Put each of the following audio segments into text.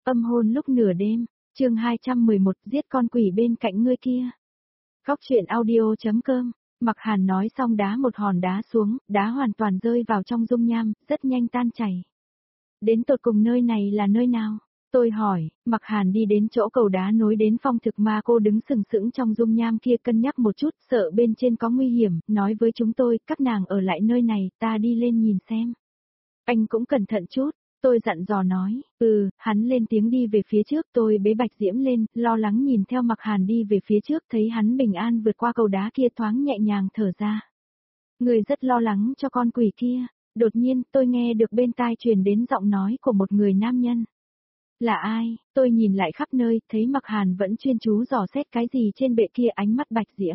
Âm hôn lúc nửa đêm, chương 211 giết con quỷ bên cạnh ngươi kia. Góc truyện audio.com. Mặc Hàn nói xong đá một hòn đá xuống, đá hoàn toàn rơi vào trong dung nham, rất nhanh tan chảy. Đến tột cùng nơi này là nơi nào? Tôi hỏi. Mặc Hàn đi đến chỗ cầu đá nối đến phong thực ma cô đứng sừng sững trong dung nham kia, cân nhắc một chút, sợ bên trên có nguy hiểm, nói với chúng tôi, các nàng ở lại nơi này, ta đi lên nhìn xem. Anh cũng cẩn thận chút. Tôi dặn dò nói, hắn lên tiếng đi về phía trước, tôi bế Bạch Diễm lên, lo lắng nhìn theo Mặc Hàn đi về phía trước, thấy hắn bình an vượt qua cầu đá kia, thoáng nhẹ nhàng thở ra. Người rất lo lắng cho con quỷ kia. Đột nhiên, tôi nghe được bên tai truyền đến giọng nói của một người nam nhân. Là ai? Tôi nhìn lại khắp nơi, thấy Mặc Hàn vẫn chuyên chú dò xét cái gì trên bệ kia, ánh mắt Bạch Diễm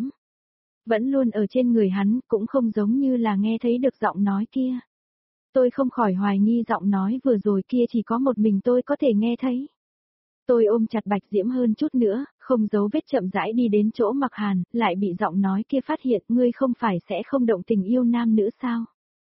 vẫn luôn ở trên người hắn, cũng không giống như là nghe thấy được giọng nói kia. Tôi không khỏi hoài nghi giọng nói vừa rồi kia chỉ có một mình tôi có thể nghe thấy. Tôi ôm chặt Bạch Diễm hơn chút nữa, không giấu vết chậm rãi đi đến chỗ Mặc Hàn, lại bị giọng nói kia phát hiện, ngươi không phải sẽ không động tình yêu nam nữ sao?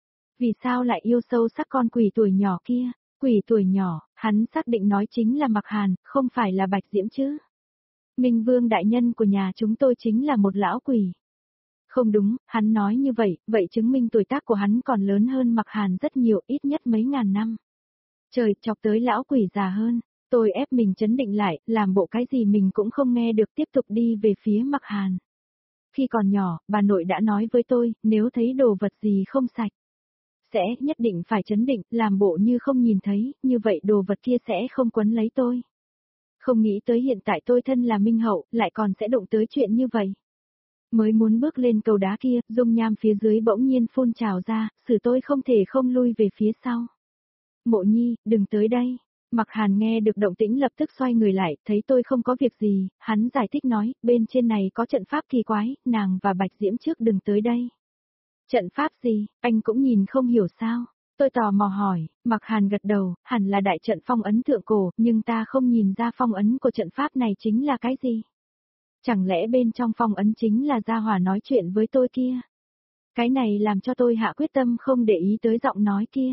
Vì sao lại yêu sâu sắc con quỷ tuổi nhỏ kia? Quỷ tuổi nhỏ, hắn xác định nói chính là Mặc Hàn, không phải là Bạch Diễm chứ? Minh Vương đại nhân của nhà chúng tôi chính là một lão quỷ. Không đúng, hắn nói như vậy chứng minh tuổi tác của hắn còn lớn hơn Mặc Hàn rất nhiều, ít nhất mấy ngàn năm. Trời, chọc tới lão quỷ già hơn. Tôi ép mình trấn định lại, làm bộ cái gì mình cũng không nghe được, tiếp tục đi về phía Mặc Hàn. Khi còn nhỏ, bà nội đã nói với tôi, nếu thấy đồ vật gì không sạch, sẽ nhất định phải trấn định, làm bộ như không nhìn thấy, như vậy đồ vật kia sẽ không quấn lấy tôi. Không nghĩ tới hiện tại tôi thân là Minh Hậu, lại còn sẽ đụng tới chuyện như vậy. Mới muốn bước lên cầu đá kia, dung nham phía dưới bỗng nhiên phun trào ra, xử tôi không thể không lui về phía sau. Mộ Nhi, đừng tới đây. Mặc Hàn nghe được động tĩnh lập tức xoay người lại, thấy tôi không có việc gì, hắn giải thích nói, bên trên này có trận pháp kỳ quái, nàng và Bạch Diễm trước đừng tới đây. Trận pháp gì, anh cũng nhìn không hiểu sao? Tôi tò mò hỏi, Mặc Hàn gật đầu, hẳn là đại trận phong ấn thượng cổ, nhưng ta không nhìn ra phong ấn của trận pháp này chính là cái gì? Chẳng lẽ bên trong phong ấn chính là Gia Hỏa nói chuyện với tôi kia? Cái này làm cho tôi hạ quyết tâm không để ý tới giọng nói kia.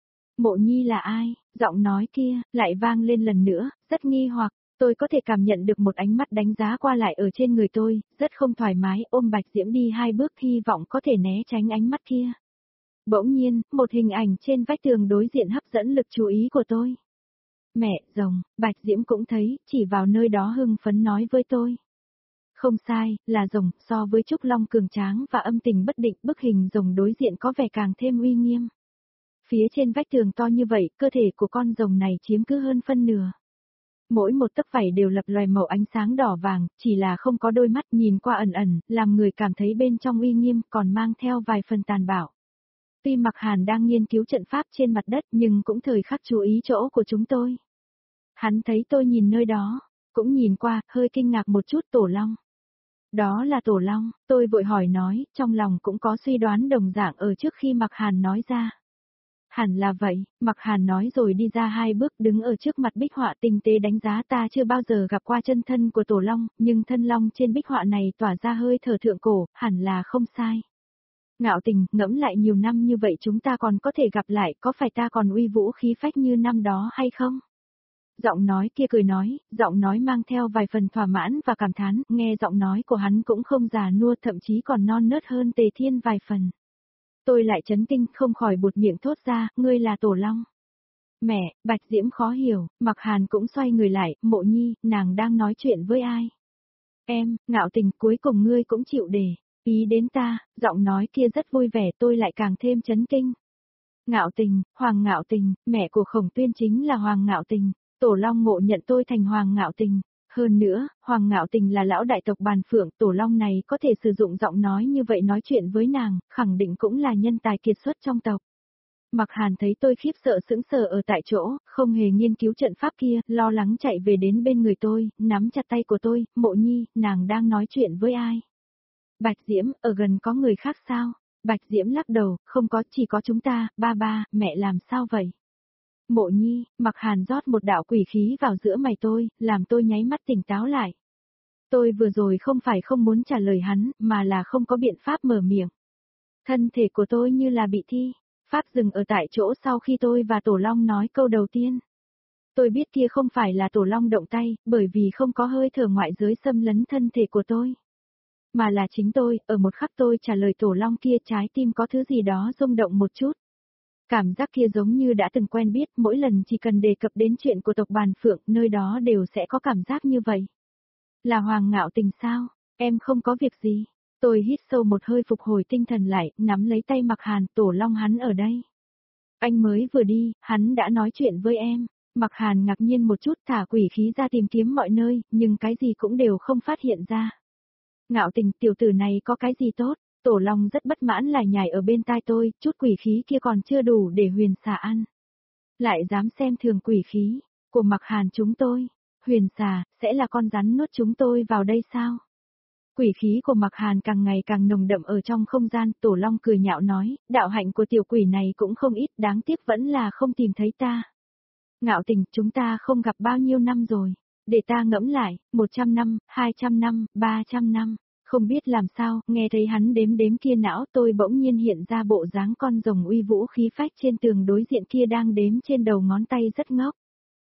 Mộ Nhi là ai? Giọng nói kia, lại vang lên lần nữa, rất nghi hoặc, tôi có thể cảm nhận được một ánh mắt đánh giá qua lại ở trên người tôi, rất không thoải mái, ôm Bạch Diễm đi 2 bước hy vọng có thể né tránh ánh mắt kia. Bỗng nhiên, một hình ảnh trên vách tường đối diện hấp dẫn lực chú ý của tôi. Mẹ, rồng, Bạch Diễm cũng thấy, chỉ vào nơi đó hưng phấn nói với tôi. Không sai, là rồng, so với Trúc Long cường tráng và âm tình bất định, bức hình rồng đối diện có vẻ càng thêm uy nghiêm. Phía trên vách tường to như vậy, cơ thể của con rồng này chiếm cứ hơn phân nửa. Mỗi một tấc vảy đều lập loè màu ánh sáng đỏ vàng, chỉ là không có đôi mắt, nhìn qua ẩn ẩn, làm người cảm thấy bên trong uy nghiêm, còn mang theo vài phần tàn bạo. Tuy Mặc Hàn đang nghiên cứu trận pháp trên mặt đất, nhưng cũng thời khắc chú ý chỗ của chúng tôi. Hắn thấy tôi nhìn nơi đó, cũng nhìn qua, hơi kinh ngạc một chút. Tổ Long. Đó là Tổ Long, tôi vội hỏi nói, trong lòng cũng có suy đoán đồng dạng ở trước khi Mặc Hàn nói ra. Hẳn là vậy, Mặc Hàn nói rồi đi ra 2 bước, đứng ở trước mặt bích họa tinh tế đánh giá. Ta chưa bao giờ gặp qua chân thân của Tổ Long, nhưng thân long trên bích họa này tỏa ra hơi thở thượng cổ, hẳn là không sai. Ngạo Tình, ngẫm lại nhiều năm như vậy chúng ta còn có thể gặp lại, có phải ta còn uy vũ khí phách như năm đó hay không? Giọng nói kia cười nói, giọng nói mang theo vài phần thỏa mãn và cảm thán, nghe giọng nói của hắn cũng không già nua, thậm chí còn non nớt hơn Tề Thiên vài phần. Tôi lại chấn kinh, không khỏi buột miệng thốt ra, ngươi là Tổ Long. Mẹ, Bạch Diễm khó hiểu, Mặc Hàn cũng xoay người lại, Mộ Nhi, nàng đang nói chuyện với ai? Em, Ngạo Tình, cuối cùng ngươi cũng chịu để ý đến ta, giọng nói kia rất vui vẻ, tôi lại càng thêm chấn kinh. Ngạo Tình, Hoàng Ngạo Tình, mẹ của Khổng Tuyên chính là Hoàng Ngạo Tình, Tổ Long ngộ nhận tôi thành Hoàng Ngạo Tình. Hơn nữa, Hoàng Ngạo Tình là lão đại tộc Bàn Phượng, Tổ Long này có thể sử dụng giọng nói như vậy nói chuyện với nàng, khẳng định cũng là nhân tài kiệt xuất trong tộc. Mặc Hàn thấy tôi khiếp sợ sững sờ ở tại chỗ, không hề nghiên cứu trận pháp kia, lo lắng chạy về đến bên người tôi, nắm chặt tay của tôi, Mộ Nhi, nàng đang nói chuyện với ai? Bạch Diễm, ở gần có người khác sao? Bạch Diễm lắc đầu, không có, chỉ có chúng ta. Ba, mẹ làm sao vậy? Mộ Nhi, Mặc Hàn rót một đạo quỷ khí vào giữa mày tôi, làm tôi nháy mắt tỉnh táo lại. Tôi vừa rồi không phải không muốn trả lời hắn, mà là không có biện pháp mở miệng. Thân thể của tôi như là bị thi pháp dừng ở tại chỗ sau khi tôi và Tổ Long nói câu đầu tiên. Tôi biết kia không phải là Tổ Long động tay, bởi vì không có hơi thở ngoại giới xâm lấn thân thể của tôi. Mà là chính tôi, ở một khắc tôi trả lời Tổ Long kia trái tim có thứ gì đó rung động một chút. Cảm giác kia giống như đã từng quen biết, mỗi lần chỉ cần đề cập đến chuyện của tộc Bàn Phượng, nơi đó đều sẽ có cảm giác như vậy. Là Hoàng Ngạo Tình sao? Em không có việc gì. Tôi hít sâu một hơi phục hồi tinh thần lại, nắm lấy tay Mạc Hàn, Tổ Long hắn ở đây. Anh mới vừa đi, hắn đã nói chuyện với em. Mạc Hàn ngạc nhiên một chút thả quỷ khí ra tìm kiếm mọi nơi, nhưng cái gì cũng đều không phát hiện ra. Ngạo Tình, tiểu tử này có cái gì tốt? Tổ Long rất bất mãn lải nhải ở bên tai tôi, chút quỷ khí kia còn chưa đủ để Huyền xà ăn. Lại dám xem thường quỷ khí của Mạc Hàn chúng tôi. Huyền xà, sẽ là con rắn nuốt chúng tôi vào đây sao? Quỷ khí của Mạc Hàn càng ngày càng nồng đậm ở trong không gian, Tổ Long cười nhạo nói, đạo hạnh của tiểu quỷ này cũng không ít, đáng tiếc vẫn là không tìm thấy ta. Ngạo Tình, chúng ta không gặp bao nhiêu năm rồi. Để ta ngẫm lại, 100 năm, 200 năm, 300 năm. Không biết làm sao, nghe thấy hắn đếm đếm kia não tôi bỗng nhiên hiện ra bộ dáng con rồng uy vũ khí phách trên tường đối diện kia đang đếm trên đầu ngón tay rất ngốc.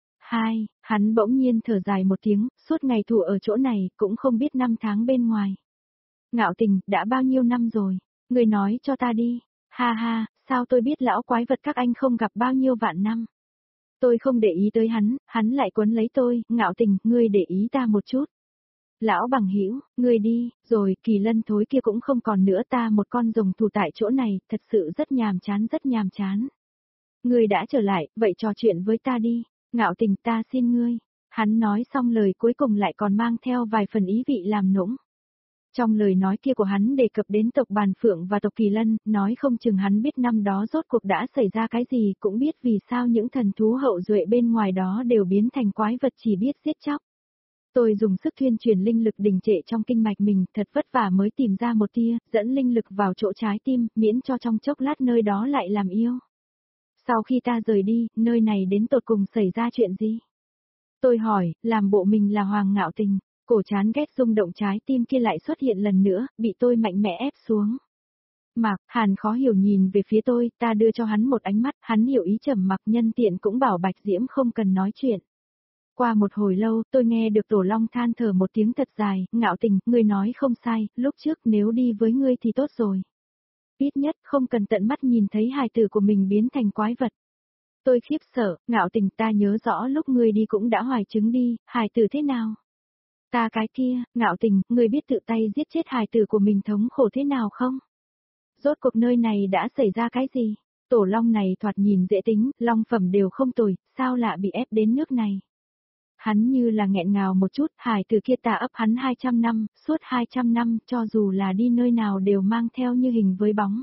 Hắn bỗng nhiên thở dài một tiếng, suốt ngày thủ ở chỗ này, cũng không biết năm tháng bên ngoài. Ngạo Tình, đã bao nhiêu năm rồi? Người nói cho ta đi. Ha ha, sao tôi biết lão quái vật các anh không gặp bao nhiêu vạn năm? Tôi không để ý tới hắn lại quấn lấy tôi, Ngạo Tình, ngươi để ý ta một chút. Lão bằng hữu, ngươi đi, rồi, Kỳ Lân thối kia cũng không còn nữa, ta một con rồng thủ tại chỗ này, thật sự rất nhàm chán. Ngươi đã trở lại, vậy trò chuyện với ta đi, Ngạo Tình, ta xin ngươi. Hắn nói xong lời cuối cùng lại còn mang theo vài phần ý vị làm nũng. Trong lời nói kia của hắn đề cập đến tộc Bàn Phượng và tộc Kỳ Lân, nói không chừng hắn biết năm đó rốt cuộc đã xảy ra cái gì, cũng biết vì sao những thần thú hậu duệ bên ngoài đó đều biến thành quái vật chỉ biết giết chóc. Tôi dùng sức thuyên truyền linh lực đình trệ trong kinh mạch mình, thật vất vả mới tìm ra một tia, dẫn linh lực vào chỗ trái tim, miễn cho trong chốc lát nơi đó lại làm yêu. Sau khi ta rời đi, nơi này đến tột cùng xảy ra chuyện gì? Tôi hỏi, làm bộ mình là Hoàng Ngạo Tình, cổ chán ghét rung động trái tim kia lại xuất hiện lần nữa, bị tôi mạnh mẽ ép xuống. Mạc Hàn khó hiểu nhìn về phía tôi, ta đưa cho hắn một ánh mắt, hắn hiểu ý trầm mặc, nhân tiện cũng bảo Bạch Diễm không cần nói chuyện. Qua một hồi lâu, tôi nghe được Tổ Long than thở một tiếng thật dài, Ngạo Tình, ngươi nói không sai, lúc trước nếu đi với ngươi thì tốt rồi. Ít nhất không cần tận mắt nhìn thấy hài tử của mình biến thành quái vật. Tôi khiếp sợ, Ngạo Tình, ta nhớ rõ lúc ngươi đi cũng đã hoài chứng đi, hài tử thế nào? Ta cái kia, Ngạo Tình, ngươi biết tự tay giết chết hài tử của mình thống khổ thế nào không? Rốt cuộc nơi này đã xảy ra cái gì? Tổ Long này thoạt nhìn dễ tính, long phẩm đều không tồi, sao lạ bị ép đến nước này? Hắn như là nghẹn ngào một chút, hài tử kia ta ấp hắn 200 năm, suốt 200 năm, cho dù là đi nơi nào đều mang theo như hình với bóng.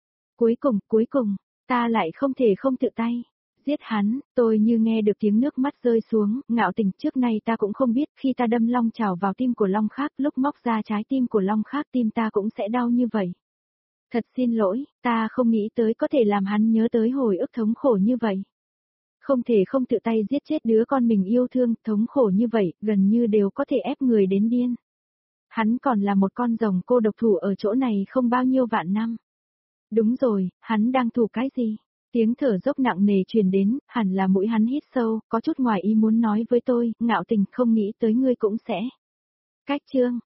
Cuối cùng, ta lại không thể không tự tay giết hắn, tôi như nghe được tiếng nước mắt rơi xuống, Ngạo Tình, trước nay ta cũng không biết, khi ta đâm long chảo vào tim của long khác, lúc móc ra trái tim của long khác tim ta cũng sẽ đau như vậy. Thật xin lỗi, ta không nghĩ tới có thể làm hắn nhớ tới hồi ức thống khổ như vậy. Không thể không tự tay giết chết đứa con mình yêu thương, thống khổ như vậy, gần như đều có thể ép người đến điên. Hắn còn là một con rồng cô độc thủ ở chỗ này không bao nhiêu vạn năm. Đúng rồi, hắn đang thủ cái gì? Tiếng thở dốc nặng nề truyền đến, hẳn là mũi hắn hít sâu, có chút ngoài ý muốn nói với tôi, Ngạo Tình, không nghĩ tới ngươi cũng sẽ. Cách chương